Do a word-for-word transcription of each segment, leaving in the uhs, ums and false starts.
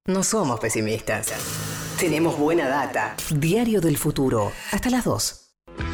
No somos pesimistas. Tenemos buena data. Diario del Futuro. Hasta las dos.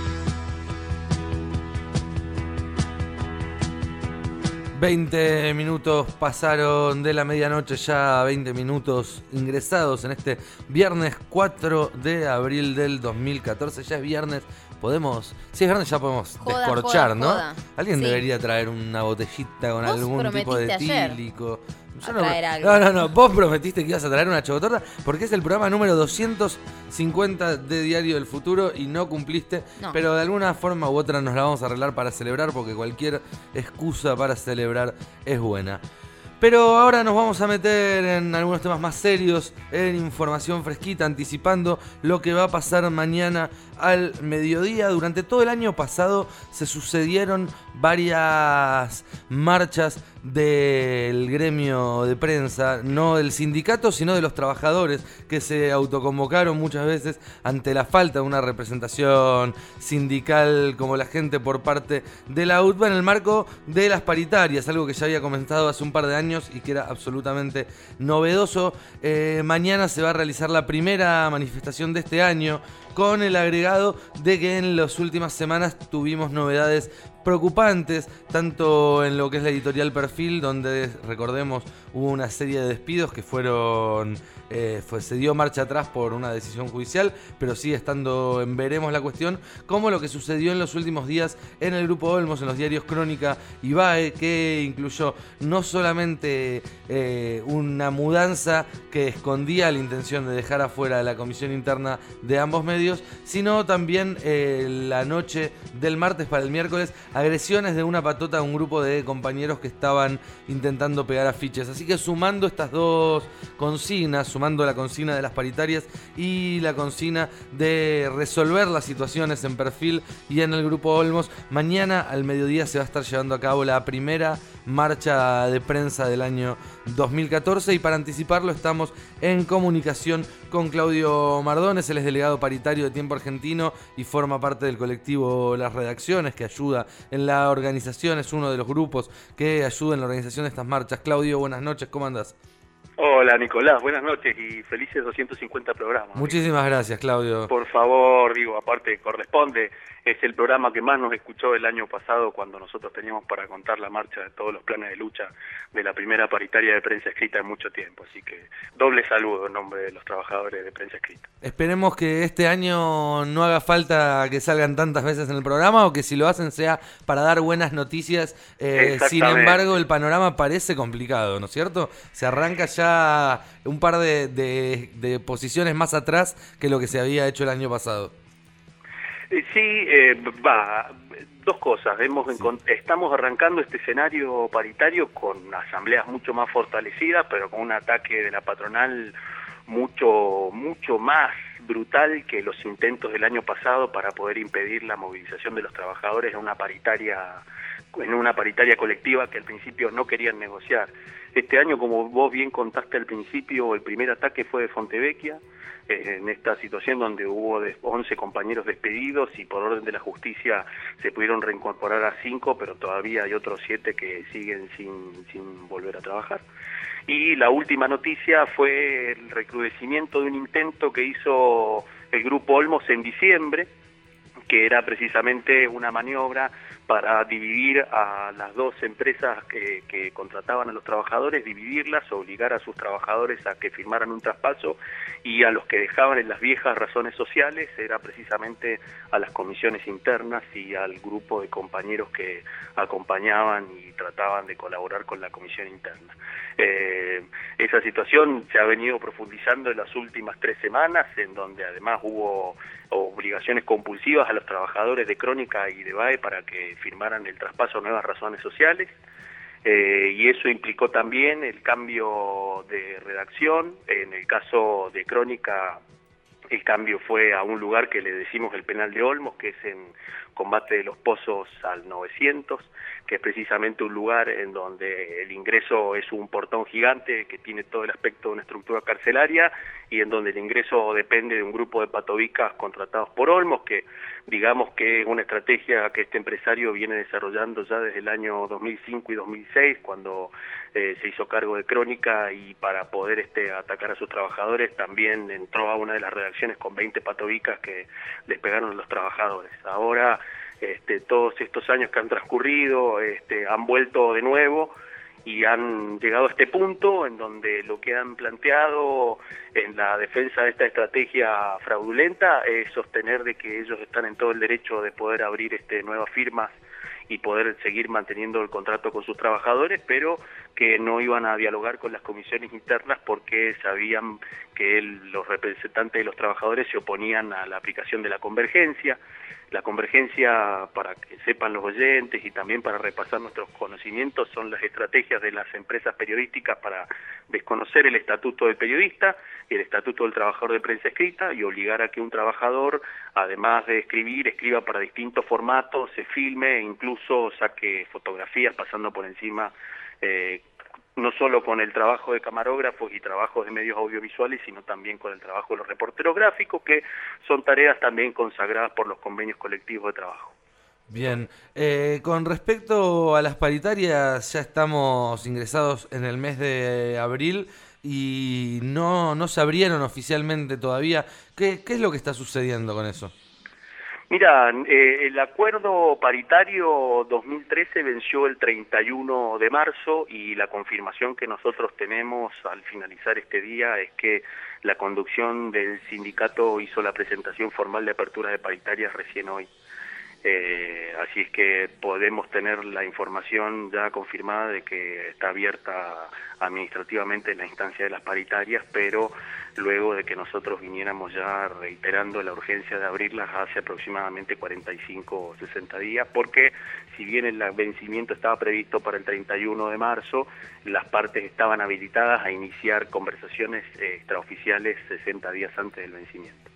veinte minutos pasaron de la medianoche, ya veinte minutos ingresados en este viernes cuatro de abril del dos mil catorce. Ya es viernes, podemos... Si es viernes ya podemos Joda, descorchar, joda, ¿no? joda. Alguien Sí. debería traer una botellita con Vos algún tipo de prometiste ayer etílico. Yo a no, traer algo. no, no, no, vos prometiste que ibas a traer una chocotorta porque es el programa número doscientos cincuenta de Diario del Futuro y no cumpliste, No. pero de alguna forma u otra nos la vamos a arreglar para celebrar porque cualquier excusa para celebrar es buena. Pero ahora nos vamos a meter en algunos temas más serios, en información fresquita, anticipando lo que va a pasar mañana al mediodía. Durante todo el año pasado se sucedieron varias marchas del gremio de prensa, no del sindicato, sino de los trabajadores, que se autoconvocaron muchas veces ante la falta de una representación sindical como la gente por parte de la U T B A en el marco de las paritarias, algo que ya había comenzado hace un par de años y que era absolutamente novedoso. Eh, mañana se va a realizar la primera manifestación de este año, con el agregado de que en las últimas semanas tuvimos novedades preocupantes, tanto en lo que es la editorial Perfil, donde, recordemos, hubo una serie de despidos que fueron... Eh, fue, se dio marcha atrás por una decisión judicial, pero sigue estando en veremos la cuestión, como lo que sucedió en los últimos días en el Grupo Olmos, en los diarios Crónica y B A E, que incluyó no solamente eh, una mudanza que escondía la intención de dejar afuera la comisión interna de ambos medios, sino también eh, la noche del martes para el miércoles, agresiones de una patota a un grupo de compañeros que estaban intentando pegar afiches. Así que sumando estas dos consignas, sumando la consigna de las paritarias y la consigna de resolver las situaciones en Perfil y en el Grupo Olmos, mañana al mediodía se va a estar llevando a cabo la primera marcha de prensa del año dos mil catorce, y para anticiparlo estamos en comunicación con Claudio Mardones. Él es delegado paritario de Tiempo Argentino y forma parte del colectivo Las Redacciones, que ayuda en la organización, es uno de los grupos que ayuda en la organización de estas marchas. Claudio, buenas noches, ¿cómo andás? Hola Nicolás, buenas noches y felices doscientos cincuenta programas. Muchísimas amigo. gracias, Claudio. Por favor, digo, aparte corresponde, es el programa que más nos escuchó el año pasado cuando nosotros teníamos para contar la marcha de todos los planes de lucha de la primera paritaria de prensa escrita en mucho tiempo, así que doble saludo en nombre de los trabajadores de prensa escrita. Esperemos que este año no haga falta que salgan tantas veces en el programa, o que si lo hacen sea para dar buenas noticias. Eh, sin embargo, el panorama parece complicado, ¿no es cierto? Se arranca ya un par de, de, de posiciones más atrás que lo que se había hecho el año pasado. Sí, eh, va, dos cosas. Hemos encont- estamos arrancando este escenario paritario con asambleas mucho más fortalecidas, pero con un ataque de la patronal mucho, mucho más brutal que los intentos del año pasado para poder impedir la movilización de los trabajadores en una paritaria, en una paritaria colectiva que al principio no querían negociar. Este año, como vos bien contaste al principio, el primer ataque fue de Fontevecchia, eh, en esta situación donde hubo de once compañeros despedidos y por orden de la justicia se pudieron reincorporar a cinco, pero todavía hay otros siete que siguen sin, sin volver a trabajar. Y la última noticia fue el recrudecimiento de un intento que hizo el Grupo Olmos en diciembre, que era precisamente una maniobra para dividir a las dos empresas que, que contrataban a los trabajadores, dividirlas, obligar a sus trabajadores a que firmaran un traspaso, y a los que dejaban en las viejas razones sociales era precisamente a las comisiones internas y al grupo de compañeros que acompañaban y trataban de colaborar con la comisión interna. Eh, esa situación se ha venido profundizando en las últimas tres semanas, en donde además hubo obligaciones compulsivas a los trabajadores de Crónica y de B A E para que firmaran el traspaso a nuevas razones sociales, eh, y eso implicó también el cambio de redacción. En el caso de Crónica, el cambio fue a un lugar que le decimos el penal de Olmos, que es en Combate de los Pozos al novecientos, que es precisamente un lugar en donde el ingreso es un portón gigante que tiene todo el aspecto de una estructura carcelaria y en donde el ingreso depende de un grupo de patobicas contratados por Olmos, que digamos que es una estrategia que este empresario viene desarrollando ya desde el año dos mil cinco y dos mil seis, cuando eh, se hizo cargo de Crónica, y para poder este atacar a sus trabajadores también entró a una de las redacciones con veinte patobicas que les pegaron a los trabajadores. Ahora, este, todos estos años que han transcurrido, este, han vuelto de nuevo y han llegado a este punto en donde lo que han planteado en la defensa de esta estrategia fraudulenta es sostener de que ellos están en todo el derecho de poder abrir este nuevas firmas y poder seguir manteniendo el contrato con sus trabajadores, pero que no iban a dialogar con las comisiones internas porque sabían que el, los representantes de los trabajadores se oponían a la aplicación de la convergencia. La convergencia, para que sepan los oyentes y también para repasar nuestros conocimientos, son las estrategias de las empresas periodísticas para desconocer el estatuto del periodista y el estatuto del trabajador de prensa escrita y obligar a que un trabajador, además de escribir, escriba para distintos formatos, se filme e incluso saque fotografías pasando por encima, eh, no solo con el trabajo de camarógrafos y trabajos de medios audiovisuales, sino también con el trabajo de los reporteros gráficos, que son tareas también consagradas por los convenios colectivos de trabajo. Bien, eh, con respecto a las paritarias, ya estamos ingresados en el mes de abril y no, no se abrieron oficialmente todavía. ¿Qué, qué es lo que está sucediendo con eso? Mira, eh, el acuerdo paritario dos mil trece venció el treinta y uno de marzo y la confirmación que nosotros tenemos al finalizar este día es que la conducción del sindicato hizo la presentación formal de apertura de paritarias recién hoy. Eh, así es que podemos tener la información ya confirmada de que está abierta administrativamente la instancia de las paritarias, pero luego de que nosotros viniéramos ya reiterando la urgencia de abrirlas hace aproximadamente cuarenta y cinco o sesenta días, porque si bien el vencimiento estaba previsto para el treinta y uno de marzo, las partes estaban habilitadas a iniciar conversaciones eh, extraoficiales sesenta días antes del vencimiento.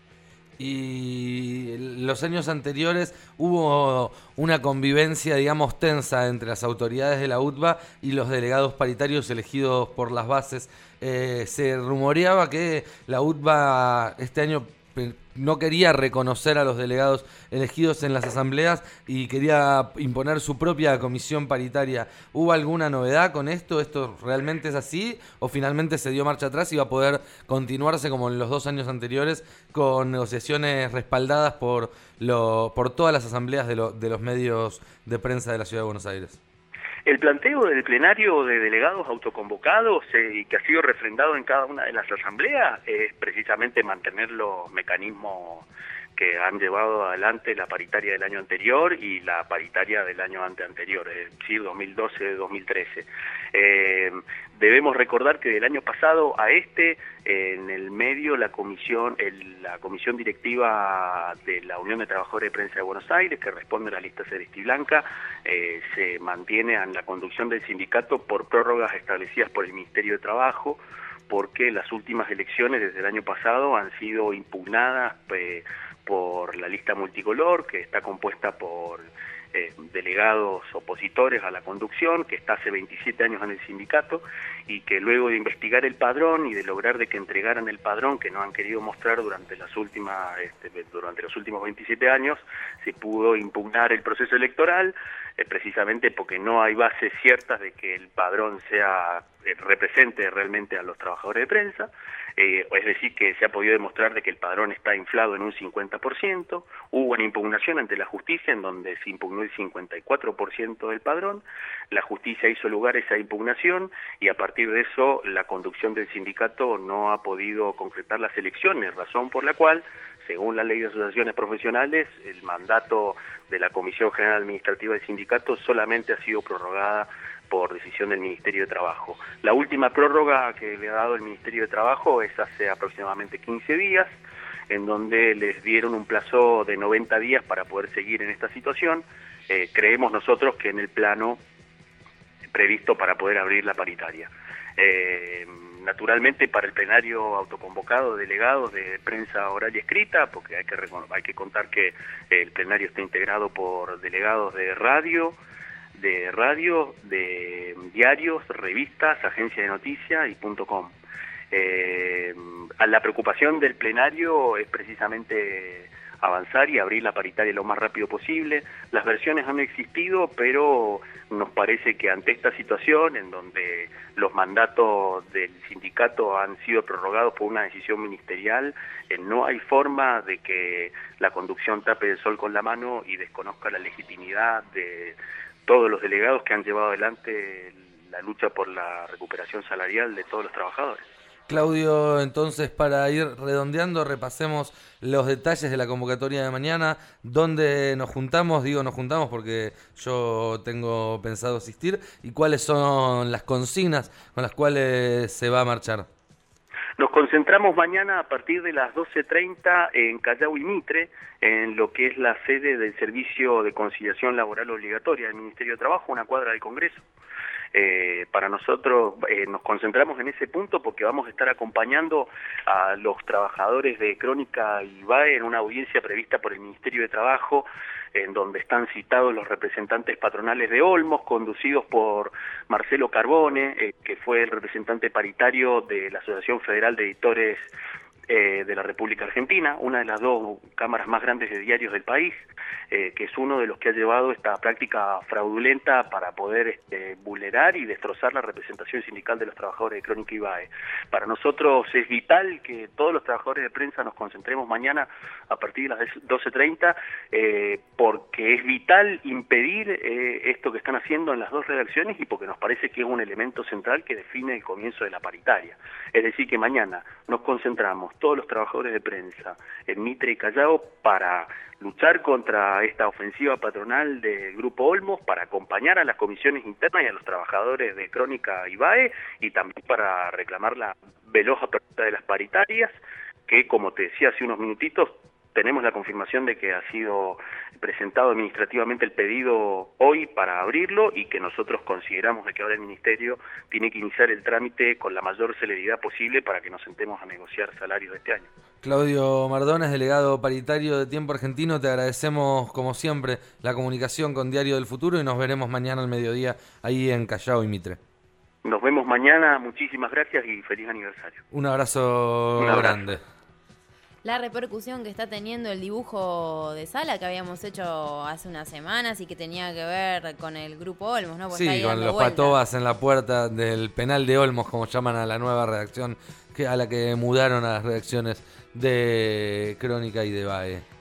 Y los años anteriores hubo una convivencia, digamos, tensa entre las autoridades de la U T B A y los delegados paritarios elegidos por las bases. Eh, se rumoreaba que la U T B A este año no quería reconocer a los delegados elegidos en las asambleas y quería imponer su propia comisión paritaria. ¿Hubo alguna novedad con esto? ¿Esto realmente es así? ¿O finalmente se dio marcha atrás y va a poder continuarse como en los dos años anteriores con negociaciones respaldadas por, lo, por todas las asambleas de, lo, de los medios de prensa de la Ciudad de Buenos Aires? El planteo del plenario de delegados autoconvocados y eh, que ha sido refrendado en cada una de las asambleas es precisamente mantener los mecanismos que han llevado adelante la paritaria del año anterior y la paritaria del año anteanterior, es decir, dos mil doce dos mil trece. Eh, debemos recordar que del año pasado a este, eh, en el medio, la comisión el, la comisión directiva de la Unión de Trabajadores de Prensa de Buenos Aires, que responde a la lista celeste y blanca, eh, se mantiene en la conducción del sindicato por prórrogas establecidas por el Ministerio de Trabajo, porque las últimas elecciones desde el año pasado han sido impugnadas eh, por la lista multicolor, que está compuesta por eh, delegados opositores a la conducción, que está hace veintisiete años en el sindicato, y que luego de investigar el padrón y de lograr de que entregaran el padrón que no han querido mostrar durante las últimas este, durante los últimos veintisiete años, se pudo impugnar el proceso electoral, eh, precisamente porque no hay bases ciertas de que el padrón sea eh, represente realmente a los trabajadores de prensa. Eh, es decir, que se ha podido demostrar de que el padrón está inflado en un cincuenta por ciento, hubo una impugnación ante la justicia en donde se impugnó el cincuenta y cuatro por ciento del padrón, la justicia hizo lugar a esa impugnación y a partir de eso la conducción del sindicato no ha podido concretar las elecciones, razón por la cual, según la ley de asociaciones profesionales, el mandato de la Comisión General Administrativa del Sindicato solamente ha sido prorrogada por decisión del Ministerio de Trabajo. La última prórroga que le ha dado el Ministerio de Trabajo es hace aproximadamente quince días, en donde les dieron un plazo de noventa días para poder seguir en esta situación. Eh, creemos nosotros que en el plano previsto para poder abrir la paritaria. Eh, naturalmente para el plenario autoconvocado de delegados de prensa oral y escrita, porque hay que, hay que contar que el plenario está integrado por delegados de radio, de radio, de diarios, revistas, agencia de noticias y punto com. Eh, la preocupación del plenario es precisamente avanzar y abrir la paritaria lo más rápido posible. Las versiones han existido, pero nos parece que ante esta situación en donde los mandatos del sindicato han sido prorrogados por una decisión ministerial, eh, no hay forma de que la conducción tape el sol con la mano y desconozca la legitimidad de todos los delegados que han llevado adelante la lucha por la recuperación salarial de todos los trabajadores. Claudio, entonces para ir redondeando, repasemos los detalles de la convocatoria de mañana, dónde nos juntamos, digo nos juntamos porque yo tengo pensado asistir, y cuáles son las consignas con las cuales se va a marchar. Nos concentramos mañana a partir de las doce treinta en Callao y Mitre, en lo que es la sede del Servicio de Conciliación Laboral Obligatoria del Ministerio de Trabajo, una cuadra del Congreso. Eh, para nosotros eh, nos concentramos en ese punto porque vamos a estar acompañando a los trabajadores de Crónica y B A E en una audiencia prevista por el Ministerio de Trabajo, en donde están citados los representantes patronales de Olmos, conducidos por Marcelo Carbone, eh, que fue el representante paritario de la Asociación Federal de Editores eh, de la República Argentina, una de las dos cámaras más grandes de diarios del país, eh, que es uno de los que ha llevado esta práctica fraudulenta para poder este, vulnerar y destrozar la representación sindical de los trabajadores de Crónica y B A E. Para nosotros es vital que todos los trabajadores de prensa nos concentremos mañana a partir de las doce treinta, eh, porque es vital impedir eh, esto que están haciendo en las dos redacciones y porque nos parece que es un elemento central que define el comienzo de la paritaria. Es decir, que mañana nos concentramos todos los trabajadores de prensa en Mitre y Callao para luchar contra esta ofensiva patronal del Grupo Olmos, para acompañar a las comisiones internas y a los trabajadores de Crónica y B A E, y también para reclamar la veloz apertura de las paritarias, que, como te decía hace unos minutitos, tenemos la confirmación de que ha sido presentado administrativamente el pedido hoy para abrirlo y que nosotros consideramos de que ahora el Ministerio tiene que iniciar el trámite con la mayor celeridad posible para que nos sentemos a negociar salarios de este año. Claudio Mardones, delegado paritario de Tiempo Argentino, te agradecemos como siempre la comunicación con Diario del Futuro y nos veremos mañana al mediodía ahí en Callao y Mitre. Nos vemos mañana, muchísimas gracias y feliz aniversario. Un abrazo, Un abrazo. grande. La repercusión que está teniendo el dibujo de sala que habíamos hecho hace unas semanas y que tenía que ver con el Grupo Olmos, ¿no? Pues sí, con los vuelta. patobas en la puerta del penal de Olmos, como llaman a la nueva redacción, que a la que mudaron a las redacciones de Crónica y de B A E.